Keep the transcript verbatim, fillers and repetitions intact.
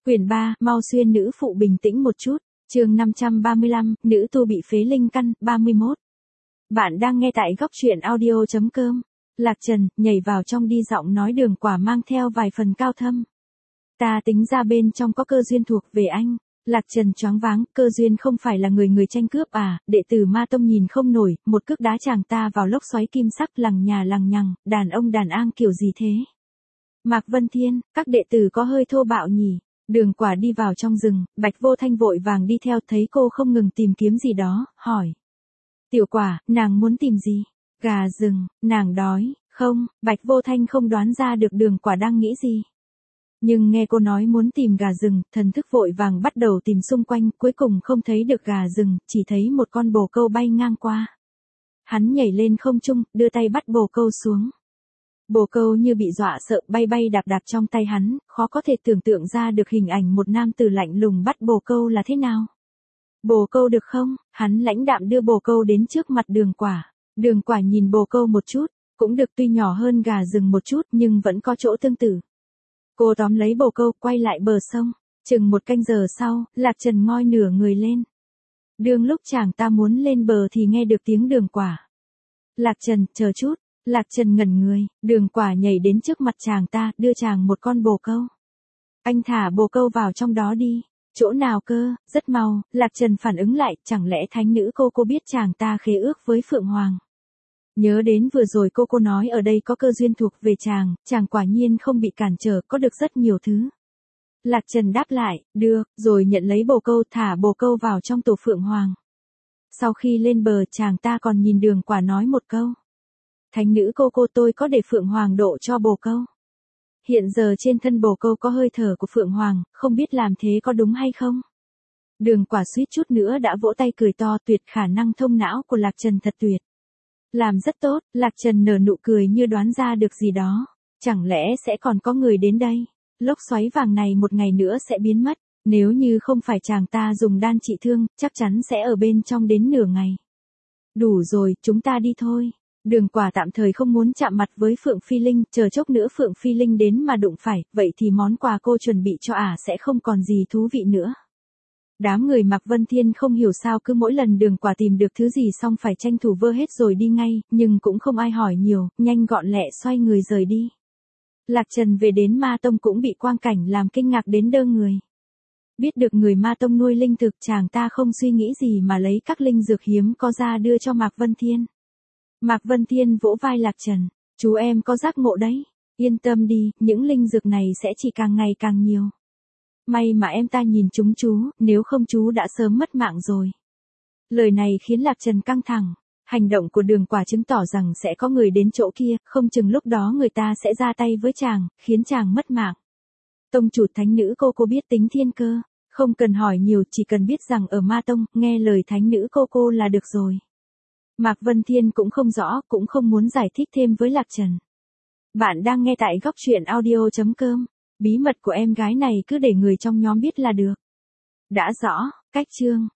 Quyển ba, mau xuyên nữ phụ bình tĩnh một chút. Chương năm trăm ba mươi lăm, nữ tu bị phế linh căn, ba mươi mốt. Bạn đang nghe tại góc truyện audio chấm com. Lạc Trần, nhảy vào trong đi, giọng nói Đường Quả mang theo vài phần cao thâm. Ta tính ra bên trong có cơ duyên thuộc về anh. Lạc Trần choáng váng, cơ duyên không phải là người người tranh cướp à, đệ tử Ma Tông nhìn không nổi, một cước đá chàng ta vào lốc xoáy kim sắc, lằng nhà lằng nhằng, đàn ông đàn an kiểu gì thế? Mạc Vân Thiên, các đệ tử có hơi thô bạo nhỉ? Đường Quả đi vào trong rừng, Bạch Vô Thanh vội vàng đi theo, thấy cô không ngừng tìm kiếm gì đó, hỏi. Tiểu Quả, nàng muốn tìm gì? Gà rừng, nàng đói, không, Bạch Vô Thanh không đoán ra được Đường Quả đang nghĩ gì. Nhưng nghe cô nói muốn tìm gà rừng, thần thức vội vàng bắt đầu tìm xung quanh, cuối cùng không thấy được gà rừng, chỉ thấy một con bồ câu bay ngang qua. Hắn nhảy lên không trung, đưa tay bắt bồ câu xuống. Bồ câu như bị dọa sợ, bay bay đạp đạp trong tay hắn, khó có thể tưởng tượng ra được hình ảnh một nam tử lạnh lùng bắt bồ câu là thế nào. Bồ câu được không? Hắn lãnh đạm đưa bồ câu đến trước mặt Đường Quả. Đường Quả nhìn bồ câu một chút, cũng được, tuy nhỏ hơn gà rừng một chút nhưng vẫn có chỗ tương tự. Cô tóm lấy bồ câu, quay lại bờ sông. Chừng một canh giờ sau, Lạc Trần ngoi nửa người lên. Đương lúc chàng ta muốn lên bờ thì nghe được tiếng Đường Quả. Lạc Trần, chờ chút. Lạc Trần ngẩn người, Đường Quả nhảy đến trước mặt chàng ta, đưa chàng một con bồ câu. Anh thả bồ câu vào trong đó đi. Chỗ nào cơ? Rất mau, Lạc Trần phản ứng lại, chẳng lẽ thánh nữ cô cô biết chàng ta khế ước với Phượng Hoàng. Nhớ đến vừa rồi cô cô nói ở đây có cơ duyên thuộc về chàng, chàng quả nhiên không bị cản trở, có được rất nhiều thứ. Lạc Trần đáp lại, được, rồi nhận lấy bồ câu, thả bồ câu vào trong tổ Phượng Hoàng. Sau khi lên bờ, chàng ta còn nhìn Đường Quả nói một câu. Thánh nữ cô cô, tôi có để Phượng Hoàng độ cho bồ câu. Hiện giờ trên thân bồ câu có hơi thở của Phượng Hoàng, không biết làm thế có đúng hay không? Đường Quả suýt chút nữa đã vỗ tay cười to, tuyệt, khả năng thông não của Lạc Trần thật tuyệt. Làm rất tốt, Lạc Trần nở nụ cười như đoán ra được gì đó. Chẳng lẽ sẽ còn có người đến đây? Lốc xoáy vàng này một ngày nữa sẽ biến mất. Nếu như không phải chàng ta dùng đan trị thương, chắc chắn sẽ ở bên trong đến nửa ngày. Đủ rồi, chúng ta đi thôi. Đường Quả tạm thời không muốn chạm mặt với Phượng Phi Linh, chờ chốc nữa Phượng Phi Linh đến mà đụng phải, vậy thì món quà cô chuẩn bị cho ả sẽ không còn gì thú vị nữa. Đám người Mạc Vân Thiên không hiểu sao cứ mỗi lần Đường Quả tìm được thứ gì xong phải tranh thủ vơ hết rồi đi ngay, nhưng cũng không ai hỏi nhiều, nhanh gọn lẹ xoay người rời đi. Lạc Trần về đến Ma Tông cũng bị quang cảnh làm kinh ngạc đến đơ người. Biết được người Ma Tông nuôi linh thực, chàng ta không suy nghĩ gì mà lấy các linh dược hiếm có ra đưa cho Mạc Vân Thiên. Mạc Vân Thiên vỗ vai Lạc Trần, chú em có giác ngộ đấy, yên tâm đi, những linh dược này sẽ chỉ càng ngày càng nhiều. May mà em ta nhìn chúng chú, nếu không chú đã sớm mất mạng rồi. Lời này khiến Lạc Trần căng thẳng, hành động của Đường Quả chứng tỏ rằng sẽ có người đến chỗ kia, không chừng lúc đó người ta sẽ ra tay với chàng, khiến chàng mất mạng. Tông chủ thánh nữ cô cô biết tính thiên cơ, không cần hỏi nhiều, chỉ cần biết rằng ở Ma Tông, nghe lời thánh nữ cô cô là được rồi. Mạc Vân Thiên cũng không rõ, cũng không muốn giải thích thêm với Lạc Trần. Bạn đang nghe tại góc truyện audio chấm com. Bí mật của em gái này cứ để người trong nhóm biết là được. Đã rõ, cách chương.